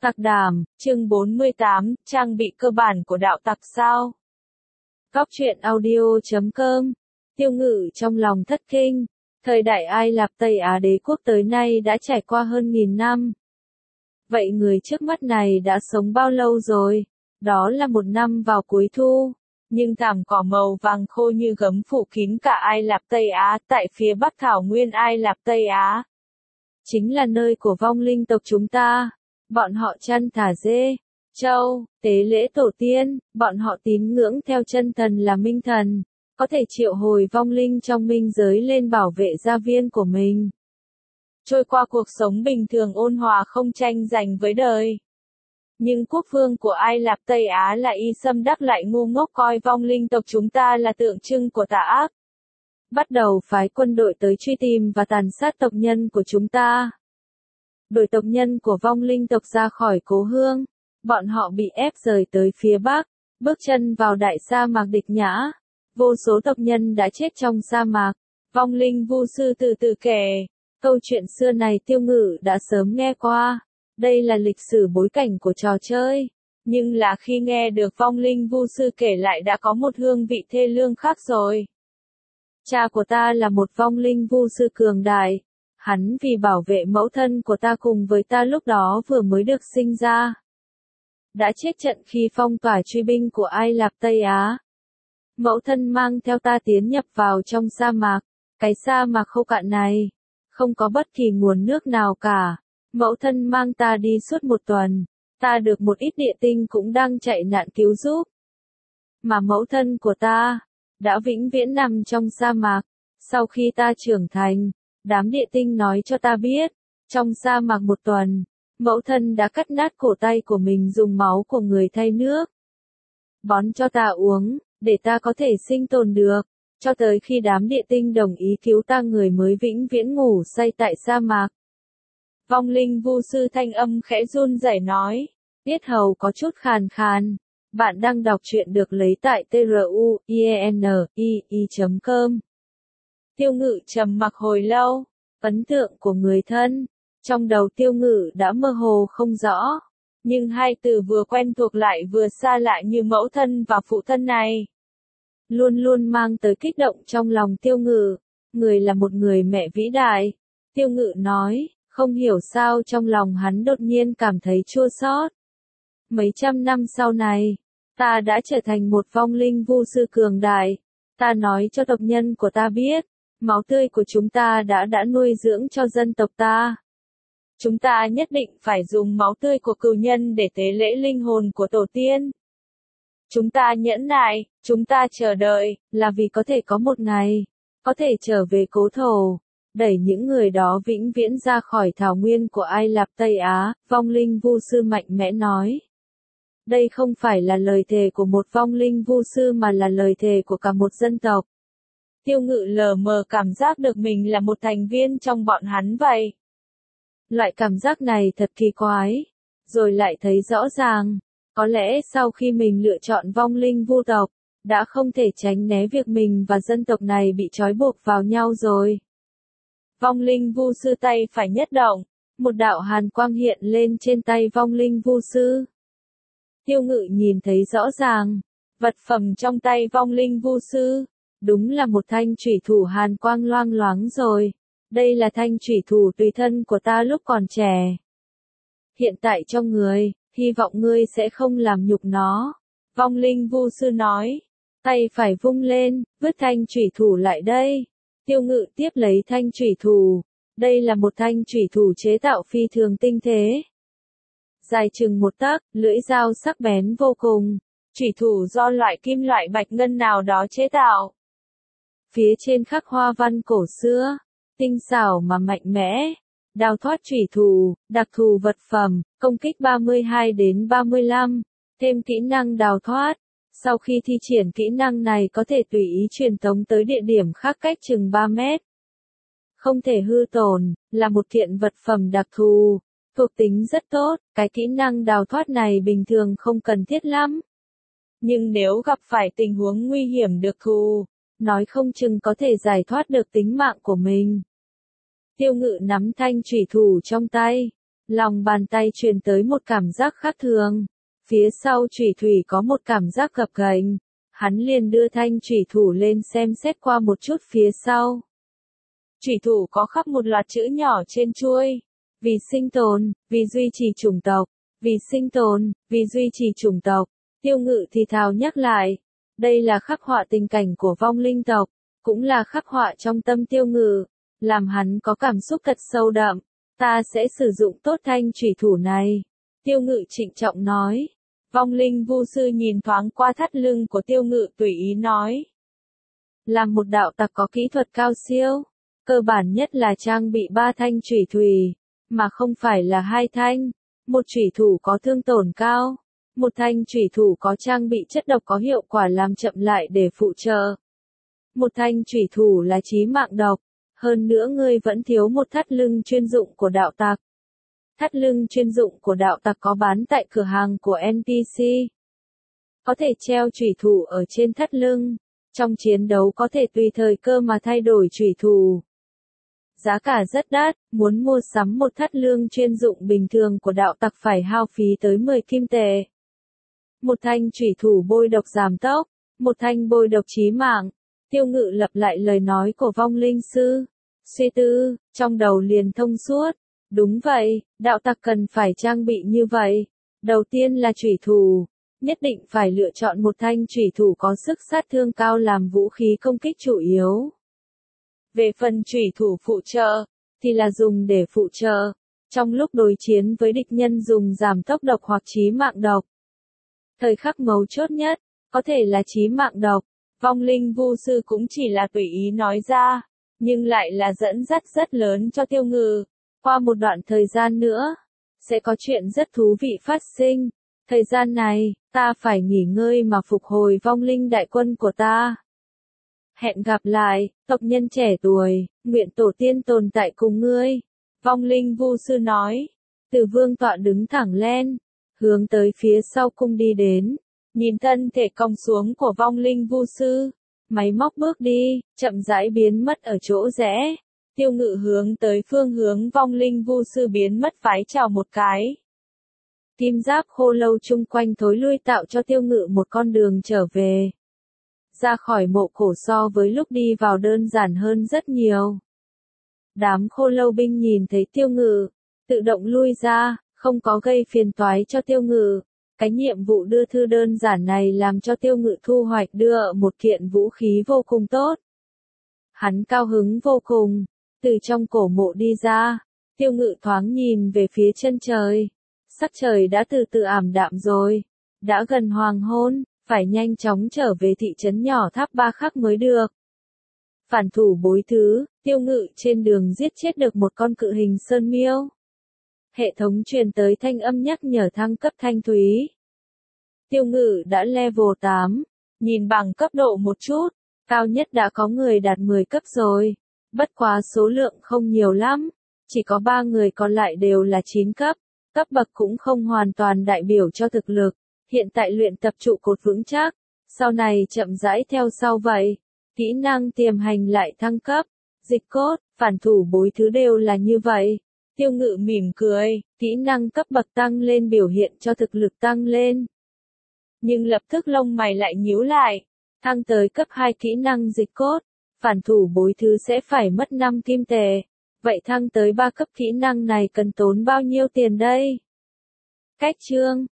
Tạc Đàm, chương 48, trang bị cơ bản của đạo tặc sao? Góc truyện audio.com. Tiêu Ngự trong lòng thất kinh. Thời đại Ai Lạp Tây Á đế quốc tới nay đã trải qua hơn 1000 năm. Vậy người trước mắt này đã sống bao lâu rồi? Đó là một năm vào cuối thu. Nhưng thảm cỏ màu vàng khô như gấm phủ kín cả Ai Lạp Tây Á tại phía bắc thảo nguyên Ai Lạp Tây Á. Chính là nơi của vong linh tộc chúng ta. Bọn họ chăn thả dê, trâu, tế lễ tổ tiên, bọn họ tín ngưỡng theo chân thần là minh thần, có thể triệu hồi vong linh trong minh giới lên bảo vệ gia viên của mình. Trôi qua cuộc sống bình thường ôn hòa không tranh giành với đời. Nhưng quốc vương của Ai Lạp Tây Á là Y Sâm Đắc lại ngu ngốc coi vong linh tộc chúng ta là tượng trưng của tà ác. Bắt đầu phái quân đội tới truy tìm và tàn sát tộc nhân của chúng ta. Đuổi tộc nhân của vong linh tộc ra khỏi cố hương, bọn họ bị ép rời tới phía bắc, bước chân vào đại sa mạc địch nhã. Vô số tộc nhân đã chết trong sa mạc. Vong linh vu sư từ từ kể, câu chuyện xưa này Tiêu Ngự đã sớm nghe qua. Đây là lịch sử bối cảnh của trò chơi, nhưng là khi nghe được vong linh vu sư kể lại đã có một hương vị thê lương khác rồi. Cha của ta là một vong linh vu sư cường đại. Hắn vì bảo vệ mẫu thân của ta cùng với ta lúc đó vừa mới được sinh ra. Đã chết trận khi phong tỏa truy binh của Ai Lạp Tây Á. Mẫu thân mang theo ta tiến nhập vào trong sa mạc. Cái sa mạc khô cạn này, không có bất kỳ nguồn nước nào cả. Mẫu thân mang ta đi suốt một tuần. Ta được một ít địa tinh cũng đang chạy nạn cứu giúp. Mà mẫu thân của ta, đã vĩnh viễn nằm trong sa mạc. Sau khi ta trưởng thành, đám địa tinh nói cho ta biết, trong sa mạc một tuần, mẫu thân đã cắt nát cổ tay của mình dùng máu của người thay nước. Bón cho ta uống, để ta có thể sinh tồn được, cho tới khi đám địa tinh đồng ý cứu ta người mới vĩnh viễn ngủ say tại sa mạc. Vong linh vu sư thanh âm khẽ run rẩy nói, yết hầu có chút khàn khàn. Bạn đang đọc truyện được lấy tại truyenii.com. Tiêu Ngự trầm mặc hồi lâu, ấn tượng của người thân, trong đầu Tiêu Ngự đã mơ hồ không rõ, nhưng hai từ vừa quen thuộc lại vừa xa lạ như mẫu thân và phụ thân này. Luôn luôn mang tới kích động trong lòng Tiêu Ngự, người là một người mẹ vĩ đại. Tiêu Ngự nói, không hiểu sao trong lòng hắn đột nhiên cảm thấy chua xót. Mấy trăm năm sau này, ta đã trở thành một vong linh vu sư cường đại, ta nói cho tộc nhân của ta biết. Máu tươi của chúng ta đã nuôi dưỡng cho dân tộc ta. Chúng ta nhất định phải dùng máu tươi của cừu nhân để tế lễ linh hồn của tổ tiên. Chúng ta nhẫn nại, chúng ta chờ đợi, là vì có thể có một ngày, có thể trở về cố thổ, đẩy những người đó vĩnh viễn ra khỏi thảo nguyên của Ai Lạp Tây Á, vong linh vu sư mạnh mẽ nói. Đây không phải là lời thề của một vong linh vu sư mà là lời thề của cả một dân tộc. Tiêu Ngự lờ mờ cảm giác được mình là một thành viên trong bọn hắn vậy. Loại cảm giác này thật kỳ quái. Rồi lại thấy rõ ràng, có lẽ sau khi mình lựa chọn vong linh vu tộc, đã không thể tránh né việc mình và dân tộc này bị trói buộc vào nhau rồi. Vong linh vu sư tay phải nhất động, một đạo hàn quang hiện lên trên tay vong linh vu sư. Tiêu Ngự nhìn thấy rõ ràng, vật phẩm trong tay vong linh vu sư. Đúng là một thanh chủy thủ hàn quang loang loáng rồi. Đây là thanh chủy thủ tùy thân của ta lúc còn trẻ. Hiện tại trong người, hy vọng ngươi sẽ không làm nhục nó. Vong linh vu sư nói. Tay phải vung lên, vứt thanh chủy thủ lại đây. Tiêu Ngự tiếp lấy thanh chủy thủ. Đây là một thanh chủy thủ chế tạo phi thường tinh tế. Dài chừng 1 tấc, lưỡi dao sắc bén vô cùng. Chủy thủ do loại kim loại bạch ngân nào đó chế tạo. Phía trên khắc hoa văn cổ xưa, tinh xảo mà mạnh mẽ. Đào thoát chủy thủ, đặc thù vật phẩm, công kích 32 đến 35, thêm kỹ năng đào thoát. Sau khi thi triển kỹ năng này có thể tùy ý truyền tống tới địa điểm khác cách chừng 3 mét. Không thể hư tổn, là một kiện vật phẩm đặc thù, thuộc tính rất tốt, cái kỹ năng đào thoát này bình thường không cần thiết lắm. Nhưng nếu gặp phải tình huống nguy hiểm đặc thù, nói không chừng có thể giải thoát được tính mạng của mình. Tiêu Ngự nắm thanh chủy thủ trong tay, lòng bàn tay truyền tới một cảm giác khác thường. Phía sau chủy thủy có một cảm giác gập ghềnh. Hắn liền đưa thanh chủy thủ lên xem xét qua một chút phía sau. Chủy thủ có khắc một loạt chữ nhỏ trên chuôi. Vì sinh tồn, vì duy trì chủng tộc, vì sinh tồn, vì duy trì chủng tộc. Tiêu Ngự thì thào nhắc lại. Đây là khắc họa tình cảnh của vong linh tộc, cũng là khắc họa trong tâm Tiêu Ngự, làm hắn có cảm xúc thật sâu đậm. Ta sẽ sử dụng tốt thanh chủy thủ này. Tiêu Ngự trịnh trọng nói. Vong linh vu sư nhìn thoáng qua thắt lưng của Tiêu Ngự tùy ý nói. Làm một đạo tặc có kỹ thuật cao siêu, cơ bản nhất là trang bị 3 thanh chủy thủy, mà không phải là 2 thanh. Một chủy thủ có thương tổn cao, một thanh chủy thủ có trang bị chất độc có hiệu quả làm chậm lại để phụ trợ. Một thanh chủy thủ là chí mạng độc, hơn nữa ngươi vẫn thiếu một thắt lưng chuyên dụng của đạo tặc. Thắt lưng chuyên dụng của đạo tặc có bán tại cửa hàng của NPC. Có thể treo chủy thủ ở trên thắt lưng, trong chiến đấu có thể tùy thời cơ mà thay đổi chủy thủ. Giá cả rất đắt, muốn mua sắm một thắt lưng chuyên dụng bình thường của đạo tặc phải hao phí tới 10 kim tệ. Một thanh chủy thủ bôi độc giảm tốc, một thanh bôi độc chí mạng. Tiêu Ngự lặp lại lời nói của vong linh sư. Suy tư, trong đầu liền thông suốt. Đúng vậy, đạo tặc cần phải trang bị như vậy. Đầu tiên là chủy thủ. Nhất định phải lựa chọn một thanh chủy thủ có sức sát thương cao làm vũ khí công kích chủ yếu. Về phần chủy thủ phụ trợ, thì là dùng để phụ trợ. Trong lúc đối chiến với địch nhân dùng giảm tốc độc hoặc chí mạng độc. Thời khắc mấu chốt nhất, có thể là chí mạng độc. Vong linh vu sư cũng chỉ là tùy ý nói ra, nhưng lại là dẫn dắt rất lớn cho Tiêu Ngự. Qua một đoạn thời gian nữa, sẽ có chuyện rất thú vị phát sinh. Thời gian này, ta phải nghỉ ngơi mà phục hồi vong linh đại quân của ta. Hẹn gặp lại, tộc nhân trẻ tuổi, nguyện tổ tiên tồn tại cùng ngươi. Vong linh vu sư nói. Từ vương tọa đứng thẳng lên, hướng tới phía sau cung đi đến. Nhìn thân thể cong xuống của vong linh vu sư, máy móc bước đi, chậm rãi biến mất ở chỗ rẽ. Tiêu Ngự hướng tới phương hướng vong linh vu sư biến mất vái chào một cái. Kim giáp khô lâu chung quanh thối lui tạo cho Tiêu Ngự một con đường trở về. Ra khỏi mộ cổ so với lúc đi vào đơn giản hơn rất nhiều. Đám khô lâu binh nhìn thấy Tiêu Ngự, tự động lui ra, không có gây phiền toái cho Tiêu Ngự. Cái nhiệm vụ đưa thư đơn giản này làm cho Tiêu Ngự thu hoạch đưa một kiện vũ khí vô cùng tốt. Hắn cao hứng vô cùng, từ trong cổ mộ đi ra, Tiêu Ngự thoáng nhìn về phía chân trời. Sắc trời đã từ từ ảm đạm rồi, đã gần hoàng hôn, phải nhanh chóng trở về thị trấn nhỏ Tháp Ba Khắc mới được. Phản thủ bối thứ, Tiêu Ngự trên đường giết chết được một con cự hình sơn miêu. Hệ thống truyền tới thanh âm nhắc nhở thăng cấp thanh thúy. Tiêu Ngự đã level 8, nhìn bằng cấp độ một chút, cao nhất đã có người đạt 10 cấp rồi. Bất quá số lượng không nhiều lắm, chỉ có 3 người còn lại đều là 9 cấp. Cấp bậc cũng không hoàn toàn đại biểu cho thực lực, hiện tại luyện tập trụ cột vững chắc, sau này chậm rãi theo sau vậy. Kỹ năng tiềm hành lại thăng cấp, dịch cốt, phản thủ bối thứ đều là như vậy. Tiêu Ngự mỉm cười, kỹ năng cấp bậc tăng lên biểu hiện cho thực lực tăng lên. Nhưng lập tức lông mày lại nhíu lại, thăng tới cấp 2 kỹ năng dịch cốt, phản thủ bối thứ sẽ phải mất 5 kim tệ. Vậy thăng tới 3 cấp kỹ năng này cần tốn bao nhiêu tiền đây? Cách chương